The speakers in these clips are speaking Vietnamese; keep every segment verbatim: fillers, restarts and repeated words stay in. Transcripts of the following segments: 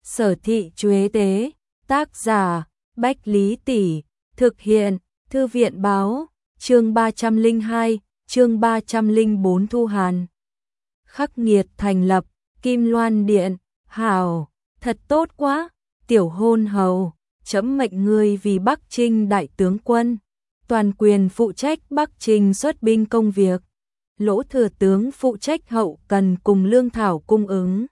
Sở Thị Chuế Tế, tác giả, Bách Lý Tỷ, thực hiện, Thư viện Báo, chương ba trăm lẻ hai, chương ba trăm lẻ bốn Thu Hàn. Khắc nghiệt thành lập, Kim Loan Điện, hảo, thật tốt quá, tiểu hôn hầu, trẫm mệnh ngươi vì Bắc Trinh đại tướng quân, toàn quyền phụ trách Bắc Trinh xuất binh công việc, Lỗ thừa tướng phụ trách hậu cần cùng lương thảo cung ứng.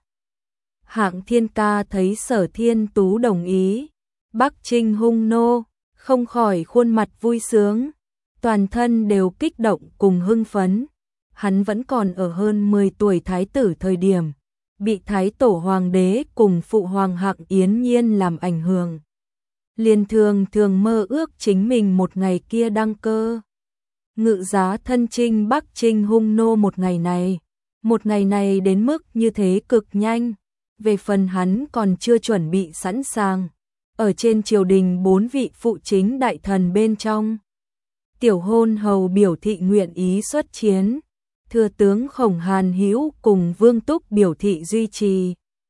Hạng Thiên Ca thấy Sở Thiên Tú đồng ý, Bắc Trinh hung nô, không khỏi khuôn mặt vui sướng, toàn thân đều kích động cùng hưng phấn. Hắn vẫn còn ở hơn mười tuổi thái tử thời điểm, bị thái tổ hoàng đế cùng phụ hoàng Hạng Yến Nhiên làm ảnh hưởng. Liền thường thường mơ ước chính mình một ngày kia đăng cơ. Ngự giá thân chinh Bắc Trinh hung nô một ngày này, một ngày này đến mức như thế cực nhanh. Về phần hắn còn chưa chuẩn bị sẵn sàng, ở trên triều đình bốn vị phụ chính đại thần bên trong. Tiểu hôn hầu biểu thị nguyện ý xuất chiến, thừa tướng Khổng Hàn Hữu cùng Vương Túc biểu thị duy trì.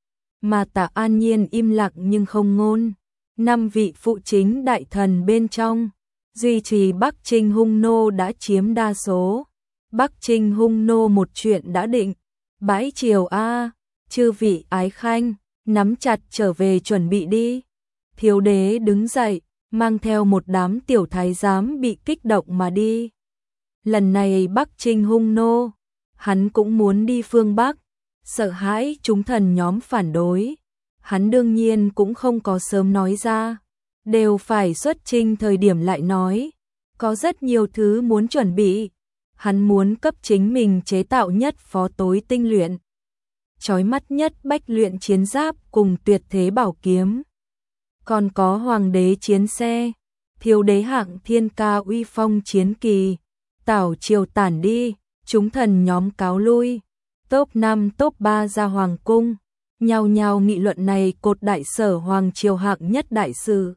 Mà Tạ An Nhiên im lặng nhưng không ngôn, năm vị phụ chính đại thần bên trong, duy trì Bắc Trinh hung nô đã chiếm đa số. Bắc Trinh hung nô một chuyện đã định, bãi triều a. Chư vị ái khanh, nắm chặt trở về chuẩn bị đi. Thiếu đế đứng dậy, mang theo một đám tiểu thái giám bị kích động mà đi. Lần này Bắc Trinh hung nô, hắn cũng muốn đi phương Bắc, sợ hãi chúng thần nhóm phản đối. Hắn đương nhiên cũng không có sớm nói ra, đều phải xuất chinh thời điểm lại nói. Có rất nhiều thứ muốn chuẩn bị, hắn muốn cấp chính mình chế tạo nhất phó tối tinh luyện, chói mắt nhất bách luyện chiến giáp cùng tuyệt thế bảo kiếm. Còn có hoàng đế chiến xe, thiếu đế Hạng Thiên Ca uy phong chiến kỳ. Tảo triều tản đi, chúng thần nhóm cáo lui. Top năm top ba ra hoàng cung, nhao nhao nghị luận này cột đại sở hoàng triều hạng nhất đại sự.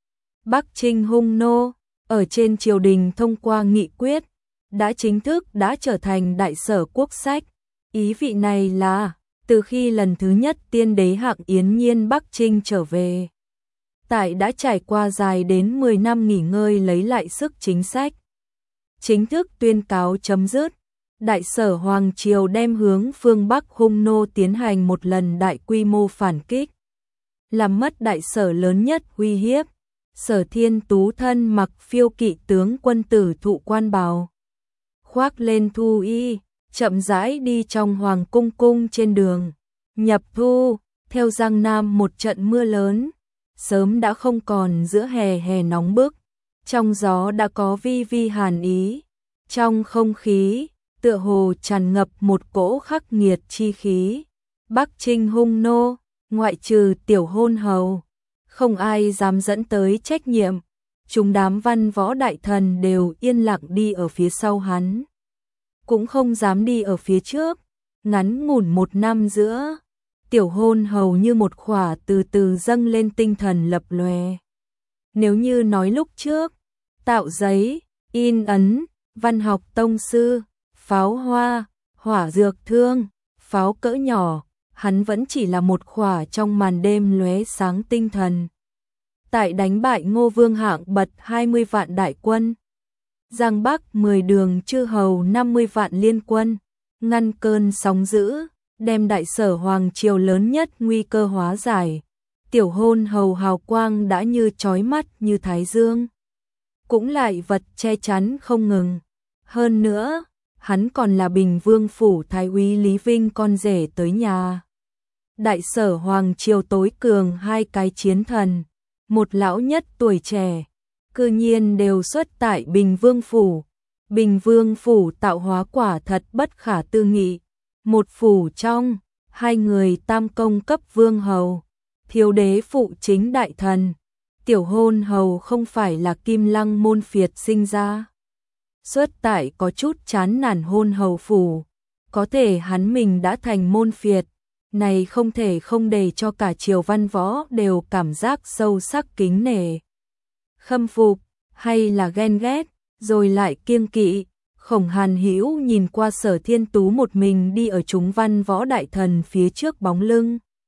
Bắc Trinh hung nô, ở trên triều đình thông qua nghị quyết, đã chính thức đã trở thành đại sở quốc sách. Ý vị này là từ khi lần thứ nhất tiên đế Hạng Yến Nhiên Bắc Trinh trở về, tại đã trải qua dài đến mười năm nghỉ ngơi lấy lại sức chính sách, chính thức tuyên cáo chấm dứt. Đại sở hoàng triều đem hướng phương Bắc hung nô tiến hành một lần đại quy mô phản kích, làm mất đại sở lớn nhất uy hiếp. Sở Thiên Tú thân mặc phiêu kỵ tướng quân tử thụ quan bào, khoác lên thu y, chậm rãi đi trong hoàng cung cung trên đường. Nhập thu, theo Giang Nam một trận mưa lớn, sớm đã không còn giữa hè hè nóng bức, trong gió đã có vi vi hàn ý, trong không khí tựa hồ tràn ngập một cỗ khắc nghiệt chi khí. Bắc Trinh hung nô, ngoại trừ tiểu hôn hầu, không ai dám dẫn tới trách nhiệm, chúng đám văn võ đại thần đều yên lặng đi ở phía sau hắn, cũng không dám đi ở phía trước. Ngắn ngủn một năm giữa, tiểu hôn hầu như một khỏa từ từ dâng lên tinh thần lập lòe. Nếu như nói lúc trước, tạo giấy, in ấn, văn học tông sư, pháo hoa, hỏa dược thương, pháo cỡ nhỏ, hắn vẫn chỉ là một khỏa trong màn đêm lóe sáng tinh thần. Tại đánh bại Ngô Vương Hạng Bật hai mươi vạn đại quân, Giang Bắc mười đường chư hầu năm mươi vạn liên quân, ngăn cơn sóng dữ, đem đại sở hoàng triều lớn nhất nguy cơ hóa giải. Tiểu hôn hầu hào quang đã như chói mắt như thái dương, cũng lại vật che chắn không ngừng. Hơn nữa, hắn còn là Bình Vương phủ thái úy Lý Vinh con rể tới nhà. Đại sở hoàng triều tối cường hai cái chiến thần, một lão nhất tuổi trẻ, cư nhiên đều xuất tại Bình Vương phủ. Bình Vương phủ tạo hóa quả thật bất khả tư nghị. Một phủ trong, hai người tam công cấp vương hầu, thiếu đế phụ chính đại thần. Tiểu hôn hầu không phải là Kim Lăng môn phiệt sinh ra, xuất tại có chút chán nản hôn hầu phủ, có thể hắn mình đã thành môn phiệt, này không thể không để cho cả triều văn võ đều cảm giác sâu sắc kính nể, khâm phục, hay là ghen ghét, rồi lại kiêng kỵ. Khổng Hàn Hữu nhìn qua Sở Thiên Tú một mình đi ở chúng văn võ đại thần phía trước bóng lưng,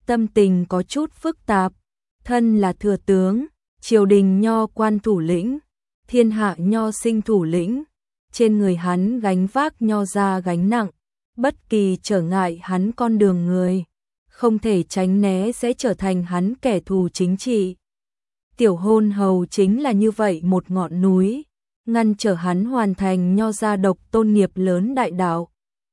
tâm tình có chút phức tạp, thân là thừa tướng, triều đình nho quan thủ lĩnh, thiên hạ nho sinh thủ lĩnh, trên người hắn gánh vác nho gia gánh nặng, bất kỳ trở ngại hắn con đường người, không thể tránh né sẽ trở thành hắn kẻ thù chính trị. Tiểu Hôn Hầu chính là như vậy một ngọn núi, ngăn trở hắn hoàn thành nho gia độc tôn nghiệp lớn đại đạo.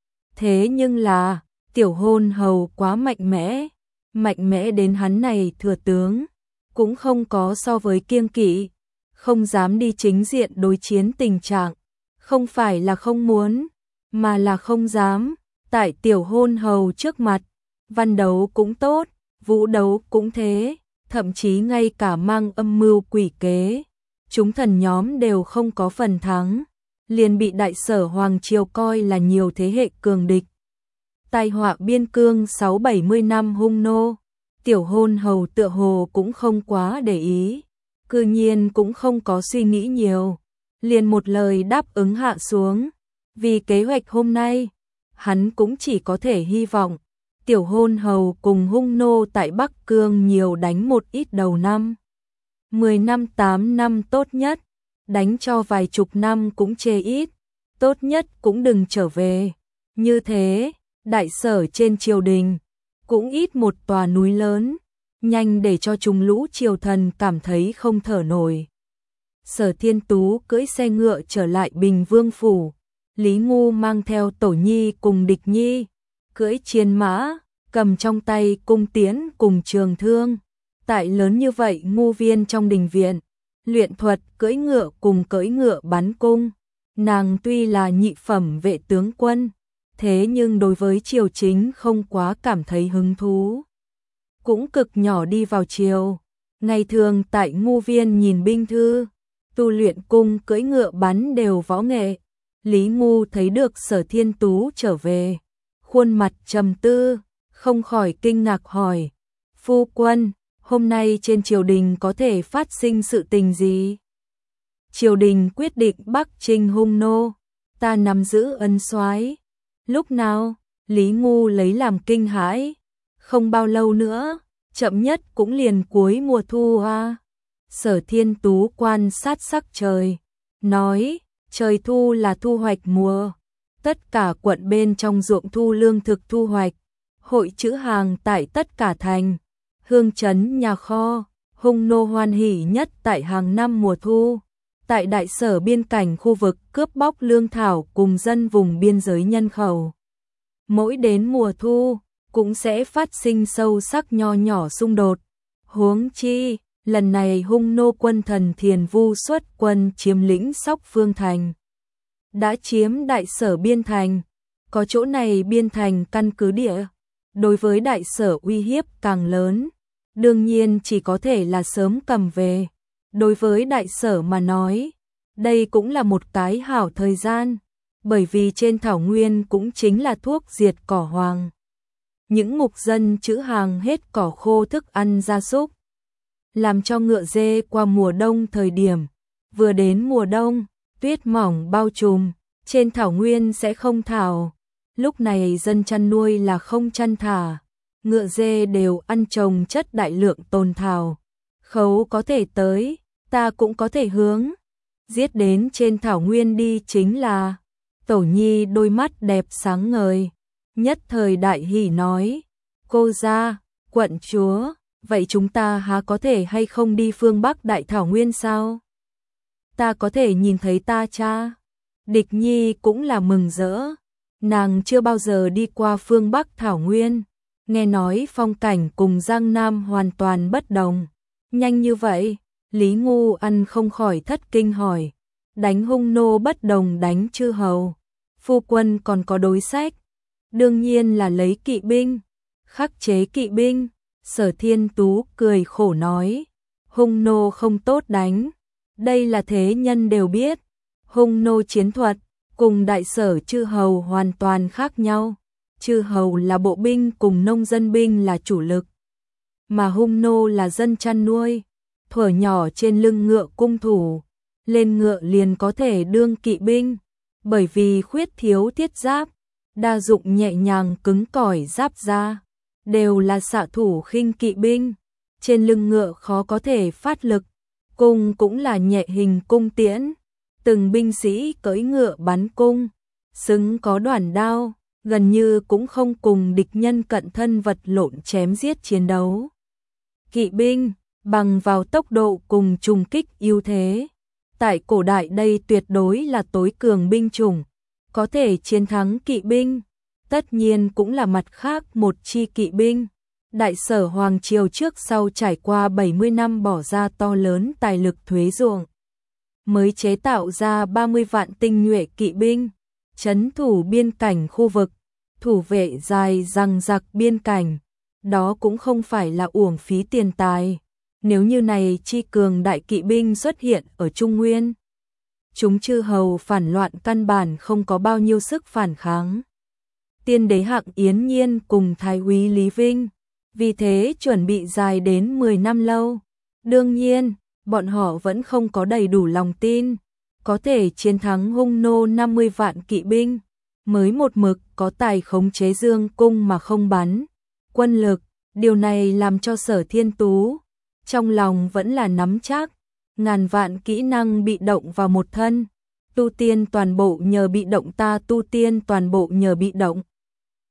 Thế nhưng là, Tiểu Hôn Hầu quá mạnh mẽ, mạnh mẽ đến hắn này thừa tướng, cũng không có so với kiêng kỵ, không dám đi chính diện đối chiến tình trạng, không phải là không muốn, mà là không dám, tại Tiểu Hôn Hầu trước mặt, văn đấu cũng tốt, vũ đấu cũng thế, thậm chí ngay cả mang âm mưu quỷ kế, chúng thần nhóm đều không có phần thắng, liền bị đại sở Hoàng Triều coi là nhiều thế hệ cường địch. Tai họa biên cương sáu bảy mươi năm hung nô, Tiểu Hôn Hầu tựa hồ cũng không quá để ý, cư nhiên cũng không có suy nghĩ nhiều, liền một lời đáp ứng hạ xuống, vì kế hoạch hôm nay, hắn cũng chỉ có thể hy vọng Tiểu Hôn Hầu cùng hung nô tại Bắc Cương nhiều đánh một ít đầu năm. Mười năm tám năm tốt nhất, đánh cho vài chục năm cũng chê ít, tốt nhất cũng đừng trở về. Như thế, đại sở trên triều đình, cũng ít một tòa núi lớn, nhanh để cho chúng lũ triều thần cảm thấy không thở nổi. Sở Thiên Tú cưỡi xe ngựa trở lại Bình Vương Phủ, Lý Ngu mang theo Tổ Nhi cùng Địch Nhi, cưỡi chiến mã, cầm trong tay cung tiễn cùng trường thương. Tại lớn như vậy ngu viên trong đình viện, luyện thuật cưỡi ngựa cùng cưỡi ngựa bắn cung. Nàng tuy là nhị phẩm vệ tướng quân, thế nhưng đối với triều chính không quá cảm thấy hứng thú. Cũng cực nhỏ đi vào triều, ngày thường tại ngu viên nhìn binh thư, tu luyện cung cưỡi ngựa bắn đều võ nghệ. Lý Ngu thấy được Sở Thiên Tú trở về, khuôn mặt trầm tư, không khỏi kinh ngạc hỏi, phu quân, hôm nay trên triều đình có thể phát sinh sự tình gì? Triều đình quyết định Bắc chinh hung nô, ta nắm giữ ân soái. Lúc nào? Lý Ngu lấy làm kinh hãi, không bao lâu nữa, chậm nhất cũng liền cuối mùa thu a. Sở Thiên Tú quan sát sắc trời, nói, trời thu là thu hoạch mùa, tất cả quận bên trong ruộng thu lương thực thu hoạch, hội chữ hàng tại tất cả thành, hương trấn nhà kho, hung nô hoan hỉ nhất tại hàng năm mùa thu, tại đại sở biên cảnh khu vực cướp bóc lương thảo cùng dân vùng biên giới nhân khẩu. Mỗi đến mùa thu, cũng sẽ phát sinh sâu sắc nho nhỏ xung đột. Huống chi, lần này hung nô quân thần Thiền Vu xuất quân chiếm lĩnh Sóc Phương Thành. Đã chiếm đại sở biên thành, có chỗ này biên thành căn cứ địa, đối với đại sở uy hiếp càng lớn, đương nhiên chỉ có thể là sớm cầm về. Đối với đại sở mà nói, đây cũng là một cái hảo thời gian, bởi vì trên thảo nguyên cũng chính là thuốc diệt cỏ hoang. Những mục dân trữ hàng hết cỏ khô thức ăn gia súc, làm cho ngựa dê qua mùa đông thời điểm, vừa đến mùa đông, tuyết mỏng bao trùm, trên thảo nguyên sẽ không thảo. Lúc này dân chăn nuôi là không chăn thả, ngựa dê đều ăn trồng chất đại lượng tồn thảo. Khấu có thể tới, ta cũng có thể hướng, giết đến trên thảo nguyên đi chính là. Tổ Nhi đôi mắt đẹp sáng ngời, nhất thời đại hỉ nói, cô gia, quận chúa, vậy chúng ta há có thể hay không đi phương Bắc đại thảo nguyên sao? Ta có thể nhìn thấy ta cha. Địch Nhi cũng là mừng rỡ, nàng chưa bao giờ đi qua phương Bắc thảo nguyên, nghe nói phong cảnh cùng Giang Nam hoàn toàn bất đồng. Nhanh như vậy, Lý Ngu ăn không khỏi thất kinh hỏi, đánh hung nô bất đồng đánh chư hầu, phu quân còn có đối sách? Đương nhiên là lấy kỵ binh, khắc chế kỵ binh. Sở Thiên Tú cười khổ nói, hung nô không tốt đánh, đây là thế nhân đều biết, hung nô chiến thuật cùng đại sở chư hầu hoàn toàn khác nhau. Chư hầu là bộ binh cùng nông dân binh là chủ lực, mà hung nô là dân chăn nuôi, thuở nhỏ trên lưng ngựa cung thủ, lên ngựa liền có thể đương kỵ binh, bởi vì khuyết thiếu thiết giáp, đa dụng nhẹ nhàng cứng cỏi giáp da, đều là xạ thủ khinh kỵ binh, trên lưng ngựa khó có thể phát lực, cung cũng là nhẹ hình cung tiễn, từng binh sĩ cưỡi ngựa bắn cung, xứng có đoản đao, gần như cũng không cùng địch nhân cận thân vật lộn chém giết chiến đấu. Kỵ binh, bằng vào tốc độ cùng trùng kích ưu thế, tại cổ đại đây tuyệt đối là tối cường binh chủng, có thể chiến thắng kỵ binh, tất nhiên cũng là mặt khác một chi kỵ binh. Đại Sở Hoàng Triều trước sau trải qua bảy mươi năm bỏ ra to lớn tài lực thuế ruộng, mới chế tạo ra ba mươi vạn tinh nhuệ kỵ binh, trấn thủ biên cảnh khu vực, thủ vệ dài răng rặc biên cảnh, đó cũng không phải là uổng phí tiền tài. Nếu như này chi cường đại kỵ binh xuất hiện ở Trung Nguyên, chúng chư hầu phản loạn căn bản không có bao nhiêu sức phản kháng. Tiên đế Hạng Yến Nhiên cùng Thái úy Lý Vinh, vì thế chuẩn bị dài đến mười năm lâu. Đương nhiên, bọn họ vẫn không có đầy đủ lòng tin, có thể chiến thắng hung nô năm mươi vạn kỵ binh, mới một mực có tài khống chế dương cung mà không bắn. Quân lực, điều này làm cho Sở Thiên Tú trong lòng vẫn là nắm chắc, ngàn vạn kỹ năng bị động vào một thân, tu tiên toàn bộ nhờ bị động ta tu tiên toàn bộ nhờ bị động.